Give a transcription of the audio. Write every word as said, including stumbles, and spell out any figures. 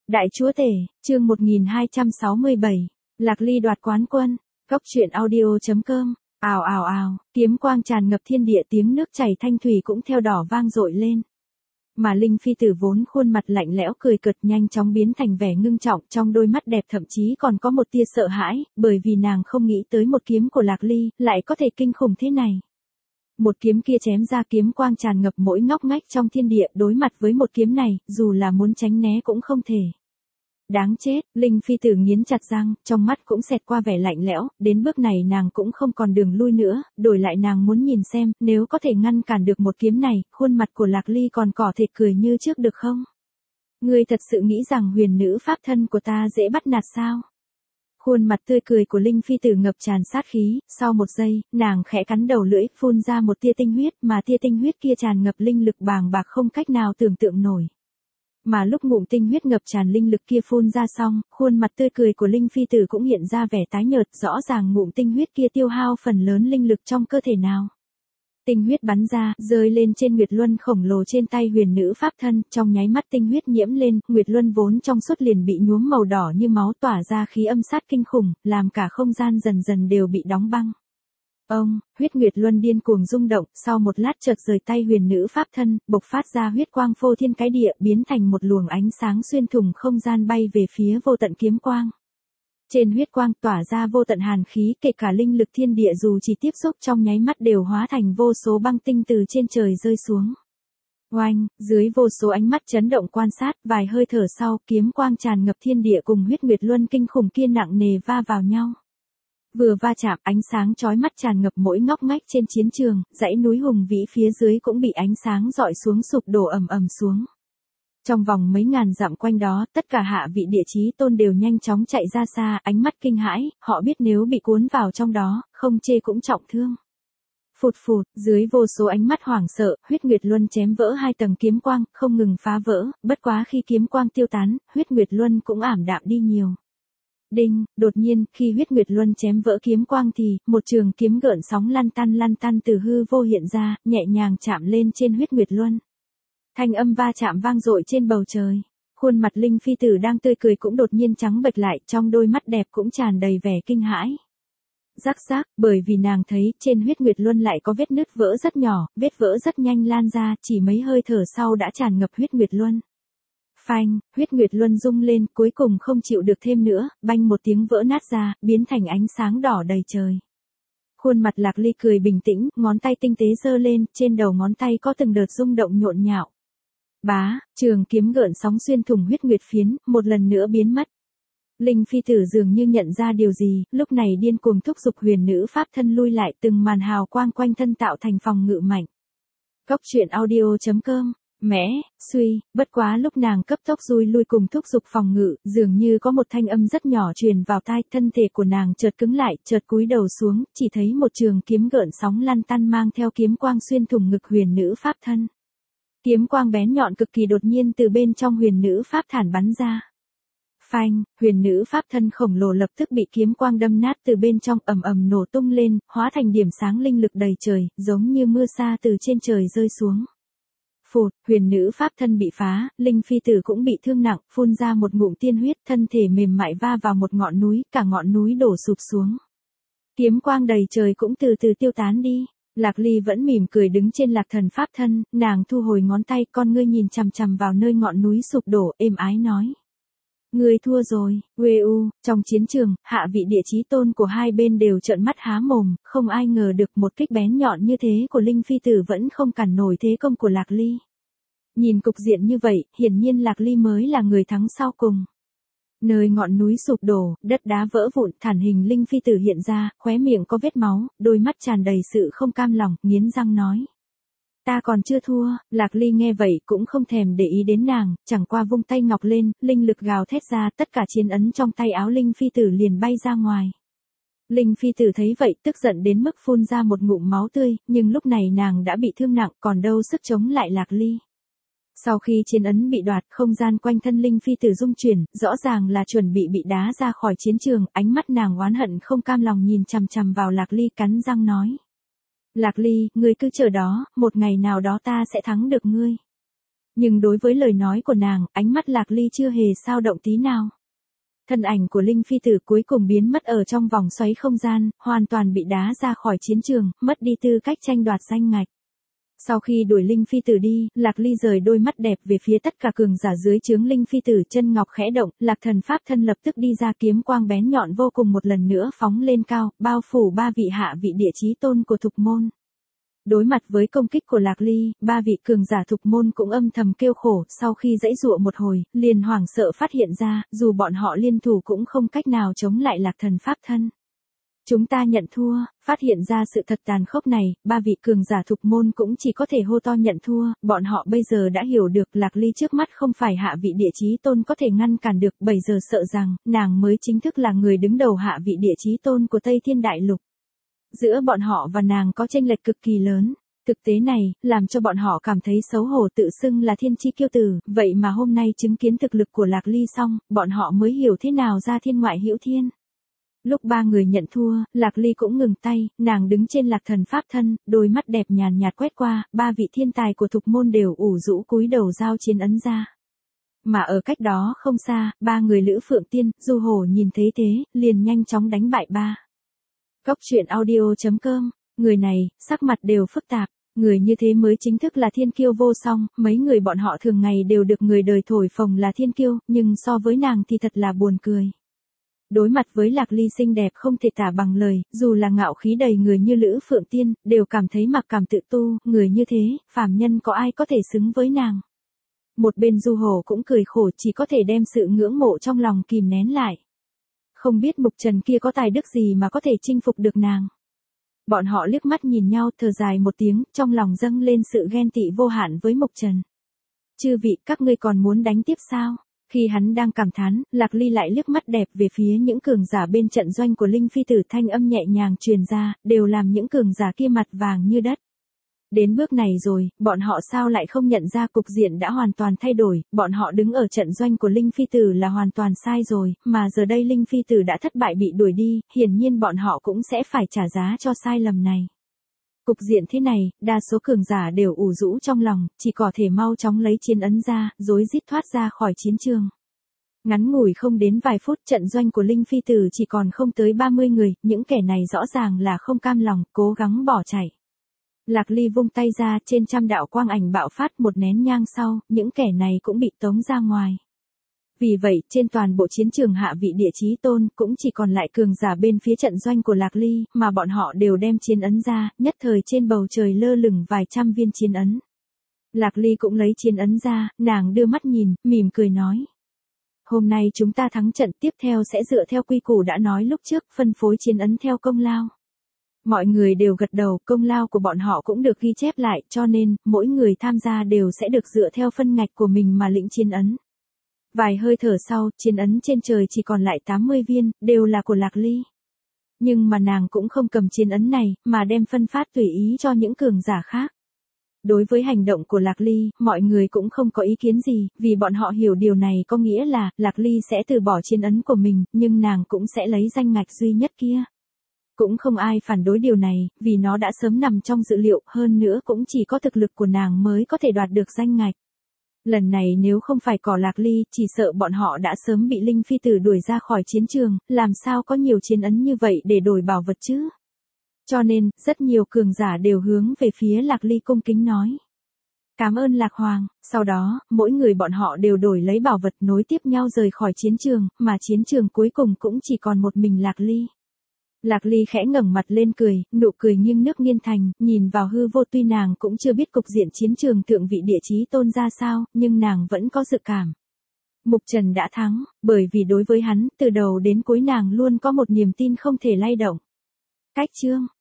Đại chúa tể, chương một nghìn hai trăm sáu mươi bảy, Lạc Ly đoạt quán quân, Cốc truyện audio chấm com, ào ào ào, kiếm quang tràn ngập thiên địa, tiếng nước chảy thanh thủy cũng theo đỏ vang dội lên. Mà Linh Phi Tử vốn khuôn mặt lạnh lẽo cười cợt nhanh chóng biến thành vẻ ngưng trọng, trong đôi mắt đẹp thậm chí còn có một tia sợ hãi, bởi vì nàng không nghĩ tới một kiếm của Lạc Ly lại có thể kinh khủng thế này. Một kiếm kia chém ra, kiếm quang tràn ngập mỗi ngóc ngách trong thiên địa, đối mặt với một kiếm này, dù là muốn tránh né cũng không thể. Đáng chết, Linh Phi Tử nghiến chặt răng, trong mắt cũng xẹt qua vẻ lạnh lẽo, đến bước này nàng cũng không còn đường lui nữa, đổi lại nàng muốn nhìn xem, nếu có thể ngăn cản được một kiếm này, khuôn mặt của Lạc Ly còn có thể cười như trước được không? Ngươi thật sự nghĩ rằng huyền nữ pháp thân của ta dễ bắt nạt sao? Khuôn mặt tươi cười của Linh Phi Tử ngập tràn sát khí, sau một giây, nàng khẽ cắn đầu lưỡi, phun ra một tia tinh huyết, mà tia tinh huyết kia tràn ngập linh lực bàng bạc không cách nào tưởng tượng nổi. Mà lúc ngụm tinh huyết ngập tràn linh lực kia phun ra xong, khuôn mặt tươi cười của Linh Phi Tử cũng hiện ra vẻ tái nhợt, rõ ràng ngụm tinh huyết kia tiêu hao phần lớn linh lực trong cơ thể nào. Tinh huyết bắn ra, rơi lên trên Nguyệt Luân khổng lồ trên tay huyền nữ pháp thân, trong nháy mắt tinh huyết nhiễm lên, Nguyệt Luân vốn trong suốt liền bị nhuốm màu đỏ như máu, tỏa ra khí âm sát kinh khủng, làm cả không gian dần dần đều bị đóng băng. Ông, huyết Nguyệt Luân điên cuồng rung động, sau một lát chợt rời tay huyền nữ pháp thân, bộc phát ra huyết quang phô thiên cái địa, biến thành một luồng ánh sáng xuyên thủng không gian bay về phía vô tận kiếm quang. Trên huyết quang tỏa ra vô tận hàn khí, kể cả linh lực thiên địa dù chỉ tiếp xúc trong nháy mắt đều hóa thành vô số băng tinh từ trên trời rơi xuống. Oanh, dưới vô số ánh mắt chấn động quan sát, vài hơi thở sau, kiếm quang tràn ngập thiên địa cùng huyết Nguyệt Luân kinh khủng kia nặng nề va vào nhau. Vừa va chạm, ánh sáng chói mắt tràn ngập mỗi ngóc ngách trên chiến trường, dãy núi hùng vĩ phía dưới cũng bị ánh sáng rọi xuống, sụp đổ ầm ầm xuống. Trong vòng mấy ngàn dặm quanh đó, tất cả hạ vị địa chí tôn đều nhanh chóng chạy ra xa, ánh mắt kinh hãi, họ biết nếu bị cuốn vào trong đó, không chê cũng trọng thương. Phụt phụt, dưới vô số ánh mắt hoảng sợ, huyết Nguyệt Luân chém vỡ hai tầng kiếm quang, không ngừng phá vỡ, bất quá khi kiếm quang tiêu tán, huyết Nguyệt Luân cũng ảm đạm đi nhiều. Đinh, đột nhiên, khi huyết Nguyệt Luân chém vỡ kiếm quang thì, một trường kiếm gợn sóng lăn tăn lăn tăn từ hư vô hiện ra, nhẹ nhàng chạm lên trên huyết Nguyệt Luân. Thanh âm va chạm vang dội trên bầu trời. Khuôn mặt Linh Phi Tử đang tươi cười cũng đột nhiên trắng bệch lại, trong đôi mắt đẹp cũng tràn đầy vẻ kinh hãi. Rắc rắc, bởi vì nàng thấy, trên huyết Nguyệt Luân lại có vết nứt vỡ rất nhỏ, vết vỡ rất nhanh lan ra, chỉ mấy hơi thở sau đã tràn ngập huyết Nguyệt Luân. Phanh, huyết Nguyệt Luân rung lên, cuối cùng không chịu được thêm nữa, banh một tiếng vỡ nát ra, biến thành ánh sáng đỏ đầy trời. Khuôn mặt Lạc Ly cười bình tĩnh, ngón tay tinh tế giơ lên, trên đầu ngón tay có từng đợt rung động nhộn nhạo. Bá, trường kiếm gợn sóng xuyên thủng huyết nguyệt phiến, một lần nữa biến mất. Linh Phi Tử dường như nhận ra điều gì, lúc này điên cuồng thúc giục huyền nữ pháp thân lui lại, từng màn hào quang quanh thân tạo thành phòng ngự mạnh. Cốc truyện audio chấm com. Mẽ, suy, bất quá lúc nàng cấp tốc lui lui cùng thúc giục phòng ngự, dường như có một thanh âm rất nhỏ truyền vào tai, thân thể của nàng chợt cứng lại, chợt cúi đầu xuống, chỉ thấy một trường kiếm gợn sóng lăn tăn mang theo kiếm quang xuyên thủng ngực huyền nữ pháp thân. Kiếm quang bén nhọn cực kỳ đột nhiên từ bên trong huyền nữ pháp thản bắn ra. Phanh, huyền nữ pháp thân khổng lồ lập tức bị kiếm quang đâm nát từ bên trong, ầm ầm nổ tung lên, hóa thành điểm sáng linh lực đầy trời, giống như mưa sa từ trên trời rơi xuống. Phụt, huyền nữ pháp thân bị phá, Linh Phi Tử cũng bị thương nặng, phun ra một ngụm tiên huyết, thân thể mềm mại va vào một ngọn núi, cả ngọn núi đổ sụp xuống. Kiếm quang đầy trời cũng từ từ tiêu tán đi. Lạc Ly vẫn mỉm cười đứng trên Lạc Thần pháp thân, nàng thu hồi ngón tay, con ngươi nhìn chằm chằm vào nơi ngọn núi sụp đổ, êm ái nói. Ngươi thua rồi, Uê U, trong chiến trường, hạ vị địa chí tôn của hai bên đều trợn mắt há mồm, không ai ngờ được một kích bén nhọn như thế của Linh Phi Tử vẫn không cản nổi thế công của Lạc Ly. Nhìn cục diện như vậy, hiển nhiên Lạc Ly mới là người thắng sau cùng. Nơi ngọn núi sụp đổ, đất đá vỡ vụn, thản hình Linh Phi Tử hiện ra, khóe miệng có vết máu, đôi mắt tràn đầy sự không cam lòng, nghiến răng nói. Ta còn chưa thua, Lạc Ly nghe vậy cũng không thèm để ý đến nàng, chẳng qua vung tay ngọc lên, linh lực gào thét ra, tất cả chiến ấn trong tay áo Linh Phi Tử liền bay ra ngoài. Linh Phi Tử thấy vậy, tức giận đến mức phun ra một ngụm máu tươi, nhưng lúc này nàng đã bị thương nặng, còn đâu sức chống lại Lạc Ly. Sau khi chiến ấn bị đoạt, không gian quanh thân Linh Phi Tử rung chuyển, rõ ràng là chuẩn bị bị đá ra khỏi chiến trường, ánh mắt nàng oán hận không cam lòng nhìn chằm chằm vào Lạc Ly, cắn răng nói. Lạc Ly, ngươi cứ chờ đó, một ngày nào đó ta sẽ thắng được ngươi. Nhưng đối với lời nói của nàng, ánh mắt Lạc Ly chưa hề dao động tí nào. Thân ảnh của Linh Phi Tử cuối cùng biến mất ở trong vòng xoáy không gian, hoàn toàn bị đá ra khỏi chiến trường, mất đi tư cách tranh đoạt danh ngạch. Sau khi đuổi Linh Phi Tử đi, Lạc Ly rời đôi mắt đẹp về phía tất cả cường giả dưới trướng Linh Phi Tử, chân ngọc khẽ động, Lạc Thần Pháp thân lập tức đi ra, kiếm quang bén nhọn vô cùng một lần nữa phóng lên cao, bao phủ ba vị hạ vị địa chí tôn của Thục Môn. Đối mặt với công kích của Lạc Ly, ba vị cường giả Thục Môn cũng âm thầm kêu khổ, sau khi giãy giụa một hồi, liền hoảng sợ phát hiện ra, dù bọn họ liên thủ cũng không cách nào chống lại Lạc Thần Pháp thân. Chúng ta nhận thua. Phát hiện ra sự thật tàn khốc này, ba vị cường giả Thục Môn cũng chỉ có thể hô to nhận thua, bọn họ bây giờ đã hiểu được Lạc Ly trước mắt không phải hạ vị địa chí tôn có thể ngăn cản được, bây giờ sợ rằng, nàng mới chính thức là người đứng đầu hạ vị địa chí tôn của Tây Thiên Đại Lục. Giữa bọn họ và nàng có chênh lệch cực kỳ lớn. Thực tế này, làm cho bọn họ cảm thấy xấu hổ, tự xưng là thiên chi kiêu tử, vậy mà hôm nay chứng kiến thực lực của Lạc Ly xong, bọn họ mới hiểu thế nào ra thiên ngoại hữu thiên. Lúc ba người nhận thua, Lạc Ly cũng ngừng tay, nàng đứng trên Lạc Thần Pháp thân, đôi mắt đẹp nhàn nhạt quét qua, ba vị thiên tài của Thục Môn đều ủ rũ cúi đầu giao chiến ấn ra. Mà ở cách đó không xa, ba người Lữ Phượng Tiên, Du Hổ nhìn thấy thế, liền nhanh chóng đánh bại ba. Cốc truyện audio chấm com, người này, sắc mặt đều phức tạp, người như thế mới chính thức là thiên kiêu vô song, mấy người bọn họ thường ngày đều được người đời thổi phồng là thiên kiêu, nhưng so với nàng thì thật là buồn cười. Đối mặt với Lạc Ly xinh đẹp không thể tả bằng lời, dù là ngạo khí đầy người như Lữ Phượng Tiên, đều cảm thấy mặc cảm tự tu, người như thế, phàm nhân có ai có thể xứng với nàng. Một bên Du Hổ cũng cười khổ, chỉ có thể đem sự ngưỡng mộ trong lòng kìm nén lại. Không biết Mục Trần kia có tài đức gì mà có thể chinh phục được nàng. Bọn họ liếc mắt nhìn nhau, thở dài một tiếng, trong lòng dâng lên sự ghen tị vô hạn với Mục Trần. Chư vị, các ngươi còn muốn đánh tiếp sao? Khi hắn đang cảm thán, Lạc Ly lại liếc mắt đẹp về phía những cường giả bên trận doanh của Linh Phi Tử, thanh âm nhẹ nhàng truyền ra, đều làm những cường giả kia mặt vàng như đất. Đến bước này rồi, bọn họ sao lại không nhận ra cục diện đã hoàn toàn thay đổi, bọn họ đứng ở trận doanh của Linh Phi Tử là hoàn toàn sai rồi, mà giờ đây Linh Phi Tử đã thất bại bị đuổi đi, hiển nhiên bọn họ cũng sẽ phải trả giá cho sai lầm này. Cục diện thế này, đa số cường giả đều ủ rũ trong lòng, chỉ có thể mau chóng lấy chiến ấn ra, rối rít thoát ra khỏi chiến trường. Ngắn ngủi không đến vài phút, trận doanh của Linh Phi Tử chỉ còn không tới ba mươi người, những kẻ này rõ ràng là không cam lòng, cố gắng bỏ chạy. Lạc Ly vung tay ra, trên trăm đạo quang ảnh bạo phát, một nén nhang sau, những kẻ này cũng bị tống ra ngoài. Vì vậy, trên toàn bộ chiến trường hạ vị địa chí tôn, cũng chỉ còn lại cường giả bên phía trận doanh của Lạc Ly, mà bọn họ đều đem chiến ấn ra, nhất thời trên bầu trời lơ lửng vài trăm viên chiến ấn. Lạc Ly cũng lấy chiến ấn ra, nàng đưa mắt nhìn, mỉm cười nói. Hôm nay chúng ta thắng trận, tiếp theo sẽ dựa theo quy củ đã nói lúc trước, phân phối chiến ấn theo công lao. Mọi người đều gật đầu, công lao của bọn họ cũng được ghi chép lại, cho nên, mỗi người tham gia đều sẽ được dựa theo phân ngạch của mình mà lĩnh chiến ấn. Vài hơi thở sau, chiến ấn trên trời chỉ còn lại tám mươi viên, đều là của Lạc Ly. Nhưng mà nàng cũng không cầm chiến ấn này, mà đem phân phát tùy ý cho những cường giả khác. Đối với hành động của Lạc Ly, mọi người cũng không có ý kiến gì, vì bọn họ hiểu điều này có nghĩa là, Lạc Ly sẽ từ bỏ chiến ấn của mình, nhưng nàng cũng sẽ lấy danh ngạch duy nhất kia. Cũng không ai phản đối điều này, vì nó đã sớm nằm trong dự liệu, hơn nữa cũng chỉ có thực lực của nàng mới có thể đoạt được danh ngạch. Lần này nếu không phải có Lạc Ly, chỉ sợ bọn họ đã sớm bị Linh Phi Tử đuổi ra khỏi chiến trường, làm sao có nhiều chiến ấn như vậy để đổi bảo vật chứ? Cho nên, rất nhiều cường giả đều hướng về phía Lạc Ly cung kính nói. Cảm ơn Lạc Hoàng, sau đó, mỗi người bọn họ đều đổi lấy bảo vật nối tiếp nhau rời khỏi chiến trường, mà chiến trường cuối cùng cũng chỉ còn một mình Lạc Ly. Lạc Ly khẽ ngẩng mặt lên cười, nụ cười nghiêng nước nghiêng thành, nhìn vào hư vô, tuy nàng cũng chưa biết cục diện chiến trường thượng vị địa chí tôn ra sao, nhưng nàng vẫn có dự cảm. Mục Trần đã thắng, bởi vì đối với hắn, từ đầu đến cuối nàng luôn có một niềm tin không thể lay động. Cách chương